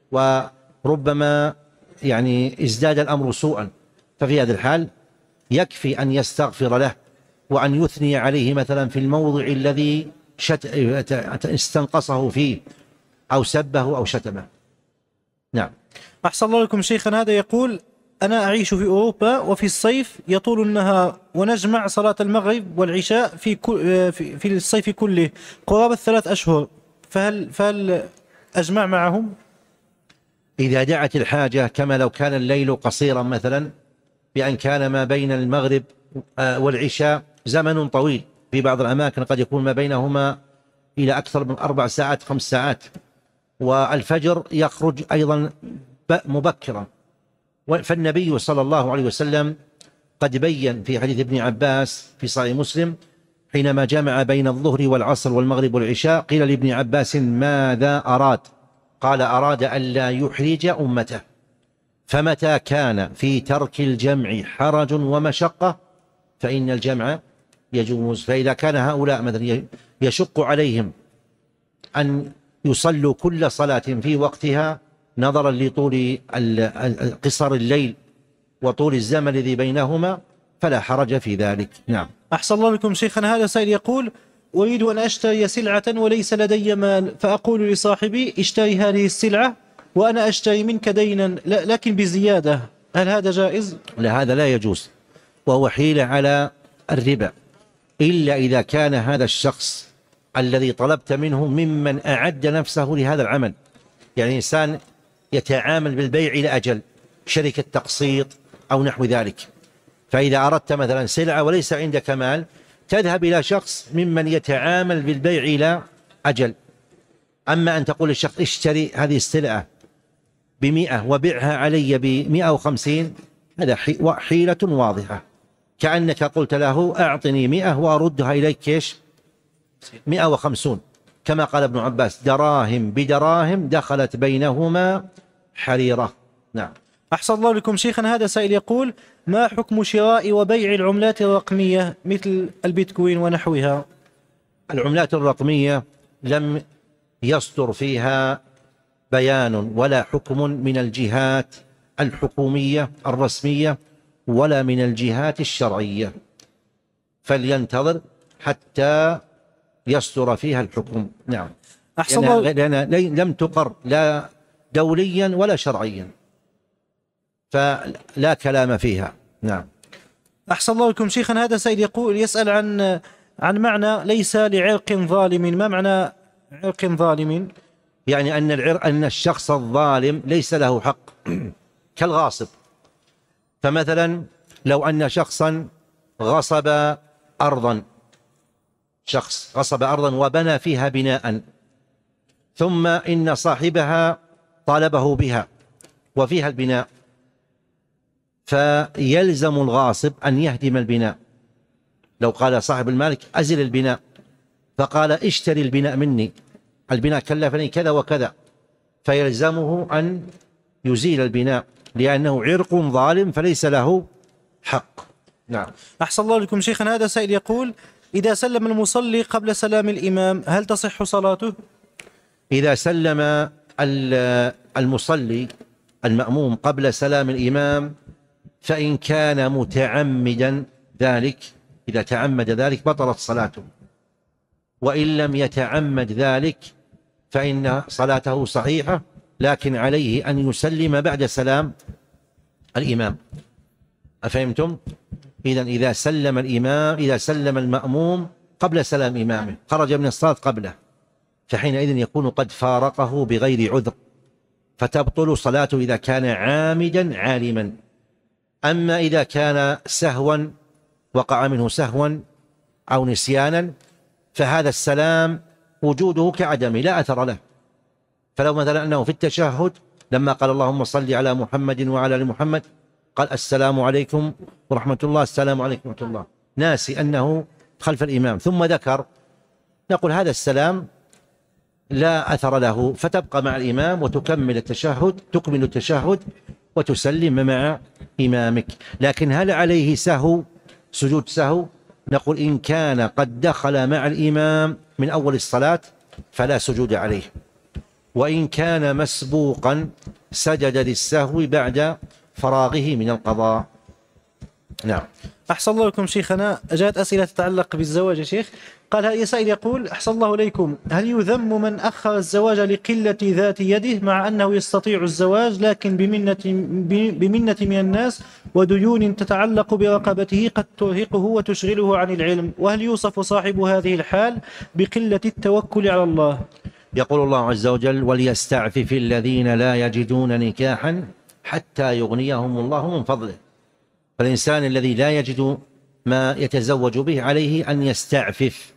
وربما يعني ازداد الأمر سوءا. ففي هذا الحال يكفي أن يستغفر له، وأن يثني عليه مثلا في الموضع الذي شت... استنقصه فيه أو سبه أو شتمه. نعم. أحسن الله لكم شيخنا. هذا يقول: أنا أعيش في أوروبا، وفي الصيف يطول النهار، ونجمع صلاة المغرب والعشاء في في في الصيف كله قرابة ثلاث أشهر، فهل فهل أجمع معهم؟ إذا دعت الحاجة، كما لو كان الليل قصيرا مثلا، بأن كان ما بين المغرب والعشاء زمن طويل، في بعض الأماكن قد يكون ما بينهما إلى أكثر من أربع ساعات خمس ساعات، والفجر يخرج أيضا مبكرا. فالنبي صلى الله عليه وسلم قد بين في حديث ابن عباس في صحيح مسلم، حينما جمع بين الظهر والعصر والمغرب والعشاء، قيل لابن عباس: ماذا أراد؟ قال: أراد ألا يحرج أمته. فمتى كان في ترك الجمع حرج ومشقة فإن الجمع يجوز. فإذا كان هؤلاء مثلا يشق عليهم أن يصلوا كل صلاة في وقتها نظرا لطول قصر الليل وطول الزمن الذي بينهما، فلا حرج في ذلك. نعم. أحسن الله لكم شيخنا. هذا سائل يقول: أريد أن أشتري سلعة وليس لدي مال، فأقول لصاحبي: اشتري هذه السلعة وأنا أشتري منك دينا لكن بزيادة، هل هذا جائز؟ لا، هذا لا يجوز، وهو حيلة على الربا، إلا إذا كان هذا الشخص الذي طلبت منه ممن أعد نفسه لهذا العمل. يعني إنسان يتعامل بالبيع إلى أجل، شركة تقسيط أو نحو ذلك، فإذا أردت مثلا سلعة وليس عندك مال تذهب إلى شخص ممن يتعامل بالبيع إلى أجل. أما أن تقول للشخص اشتري هذه السلعة بمئة وبعها علي بمئة وخمسين، هذا حيلة واضحة، كأنك قلت له أعطني مئة وأردها إليك كيش مئة وخمسون، كما قال ابن عباس دراهم بدراهم دخلت بينهما حريرة. نعم. أحسن الله لكم شيخنا، هذا سائل يقول: ما حكم شراء وبيع العملات الرقمية مثل البيتكوين ونحوها؟ العملات الرقمية لم يصدر فيها بيان ولا حكم من الجهات الحكومية الرسمية ولا من الجهات الشرعية، فلينتظر حتى يصدر فيها الحكم. نعم. أحسن الله. لأن لم تقر لا دوليا ولا شرعيا، فلا كلام فيها. نعم. أحسن الله لكم شيخنا، هذا سيد يقول يسأل عن عن معنى ليس لعرق ظالم. ما معنى عرق ظالم؟ يعني أن العرق أن الشخص الظالم ليس له حق كالغاصب. فمثلا لو أن شخصا غصب أرضا، شخص غصب أرضا وبنى فيها بناء، ثم إن صاحبها طالبه بها وفيها البناء، فيلزم الغاصب أن يهدم البناء. لو قال صاحب المالك أزل البناء، فقال اشتري البناء مني، البناء كلفني كذا وكذا، فيلزمه أن يزيل البناء لأنه عرق ظالم فليس له حق. نعم. أحسن الله لكم شيخنا، هذا سائل يقول: إذا سلم المصلي قبل سلام الإمام هل تصح صلاته؟ إذا سلم المصلي المأموم قبل سلام الإمام فإن كان متعمدا ذلك، إذا تعمد ذلك بطلت صلاته، وإن لم يتعمد ذلك فإن صلاته صحيحة، لكن عليه أن يسلم بعد سلام الإمام. أفهمتم؟ إذن إذا سلم الإمام إذا سلم المأموم قبل سلام إمامه خرج من الصلاة قبله، فحينئذ يكون قد فارقه بغير عذر، فتبطل صلاته إذا كان عامدا عالما. أما إذا كان سهوا وقع منه سهوا أو نسيانا فهذا السلام وجوده كعدمه لا أثر له. فلو مثلا أنه في التشهد لما قال اللهم صل على محمد وعلى آل محمد قال السلام عليكم ورحمة الله، السلام عليكم ورحمة الله، ناسي أنه خلف الإمام ثم ذكر، نقول هذا السلام لا أثر له، فتبقى مع الإمام وتكمل التشهد تكمل التشهد وتسلم مع إمامك. لكن هل عليه سهو سجود سهو؟ نقول إن كان قد دخل مع الإمام من أول الصلاة فلا سجود عليه، وإن كان مسبوقا سجد للسهو بعد فراغه من القضاء. نعم. أحسن الله لكم شيخنا، جاءت أسئلة تتعلق بالزواج يا شيخ. قال هذا سائل يقول: أحسن الله إليكم، هل يذم من أخر الزواج لقلة ذات يده مع أنه يستطيع الزواج لكن بمنة, بمنة من الناس وديون تتعلق برقبته قد ترهقه وتشغله عن العلم، وهل يوصف صاحب هذه الحال بقلة التوكل على الله؟ يقول الله عز وجل: وليستعفف الذين لا يجدون نكاحا حتى يغنيهم الله من فضله. فالإنسان الذي لا يجد ما يتزوج به عليه أن يستعفف،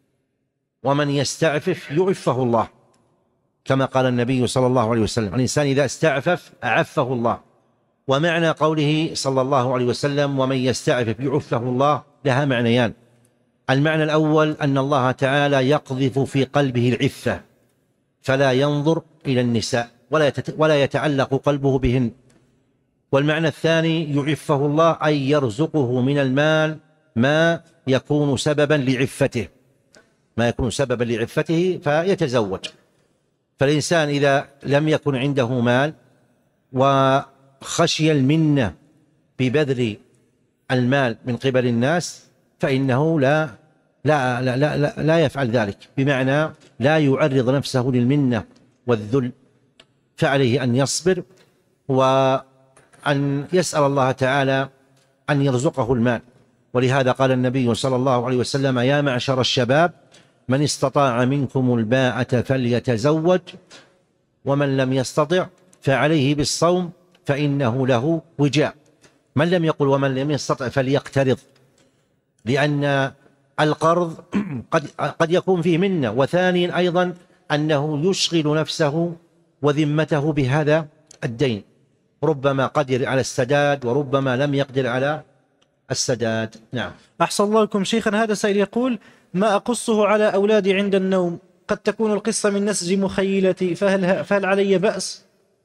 ومن يستعفف يعفه الله، كما قال النبي صلى الله عليه وسلم: الإنسان إذا استعفف أعفه الله. ومعنى قوله صلى الله عليه وسلم ومن يستعفف يعفه الله لها معنيان: المعنى الأول أن الله تعالى يقذف في قلبه العفة فلا ينظر إلى النساء ولا يتعلق قلبه بهن. والمعنى الثاني يعفه الله أي يرزقه من المال ما يكون سببا لعفته ما يكون سببا لعفته فيتزوج. فالإنسان إذا لم يكن عنده مال وخشي المنة ببذل المال من قبل الناس فإنه لا لا لا لا, لا, لا يفعل ذلك، بمعنى لا يعرض نفسه للمنة والذل، فعليه أن يصبر و أن يسأل الله تعالى أن يرزقه المال. ولهذا قال النبي صلى الله عليه وسلم: يا معشر الشباب من استطاع منكم الباءة فليتزوج ومن لم يستطع فعليه بالصوم فإنه له وجاء. من لم يقل ومن لم يستطع فليقترض، لأن القرض قد قد يكون فيه منة، وثانيا أيضا أنه يشغل نفسه وذمته بهذا الدين، ربما قدر على السداد وربما لم يقدر على السداد. نعم. أحسن الله لكم شيخا. هذا سائل يقول: ما أقصه على أولادي عند النوم؟ قد تكون القصة من نسج مخيلتي، فهل, فهل علي بأس؟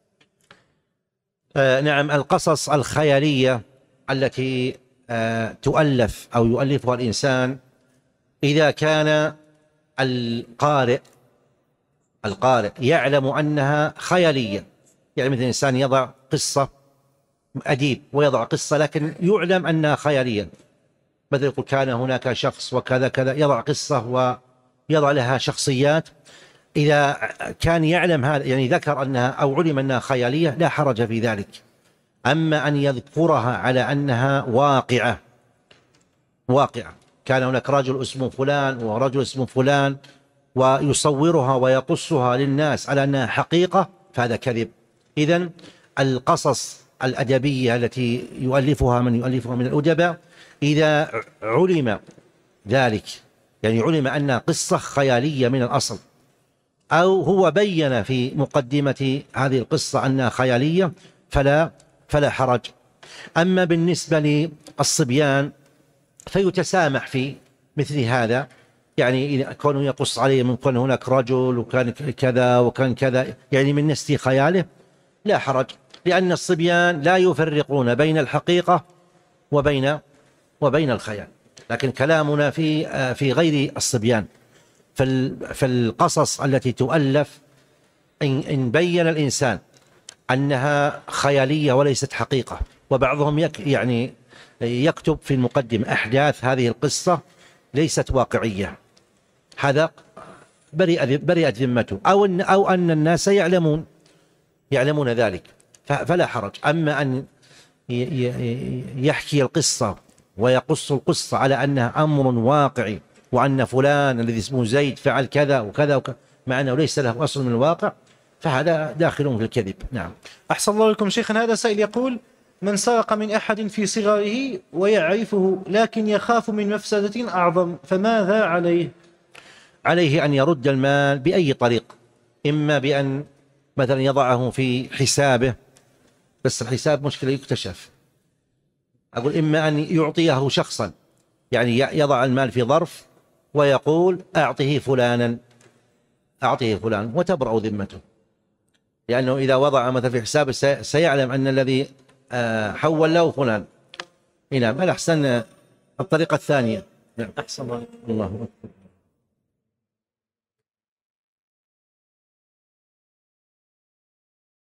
آه نعم، القصص الخيالية التي آه تؤلف أو يؤلفها الإنسان، إذا كان القارئ القارئ يعلم أنها خيالية، يعني مثل الإنسان يضع قصة، أديب ويضع قصة لكن يعلم أنها خيالية، مثل يقول كان هناك شخص وكذا كذا، يضع قصة ويضع لها شخصيات. إذا كان يعلم هذا، يعني ذكر أنها أو علم أنها خيالية، لا حرج في ذلك. أما أن يذكرها على أنها واقعة واقعة كان هناك رجل اسمه فلان ورجل اسمه فلان، ويصورها ويقصها للناس على أنها حقيقة، فهذا كذب. إذن القصص الأدبية التي يؤلفها من يؤلفها من الأدباء، إذا علم ذلك، يعني علم أنها قصة خيالية من الأصل، أو هو بين في مقدمة هذه القصة أنها خيالية، فلا فلا حرج. أما بالنسبة للصبيان فيتسامح في مثل هذا، يعني إذا كانوا يقص عليه من كان هناك رجل وكان كذا وكان كذا، يعني من نسج خياله، لا حرج، لأن الصبيان لا يفرقون بين الحقيقة وبين وبين الخيال. لكن كلامنا في في غير الصبيان، فالقصص التي تؤلف إن بين الإنسان أنها خيالية وليست حقيقة، وبعضهم يك يعني يكتب في المقدم أحداث هذه القصة ليست واقعية، هذا برئت ذمته، أو أن أو أن الناس يعلمون يعلمون ذلك، فلا حرج. أما أن يحكي القصة ويقص القصة على أنها أمر واقعي، وأن فلان الذي اسمه زيد فعل كذا وكذا وكذا مع أنه ليس له أصل من الواقع، فهذا داخل في الكذب. نعم. أحسن الله لكم شيخنا. هذا سائل يقول: من سرق من أحد في صغره ويعرفه لكن يخاف من مفسدة أعظم، فماذا عليه؟ عليه أن يرد المال بأي طريق، إما بأن مثلا يضعه في حسابه، بس الحساب مشكلة يكتشف، أقول إما أن يعطيه شخصا، يعني يضع المال في ظرف ويقول أعطه فلانا أعطه فلان وتبرأ ذمته، لأنه إذا وضع مثلا في حسابه سيعلم أن الذي حول له فلان. نعم. الأحسن الطريقة الثانية. أحسن الله. الله أكبر.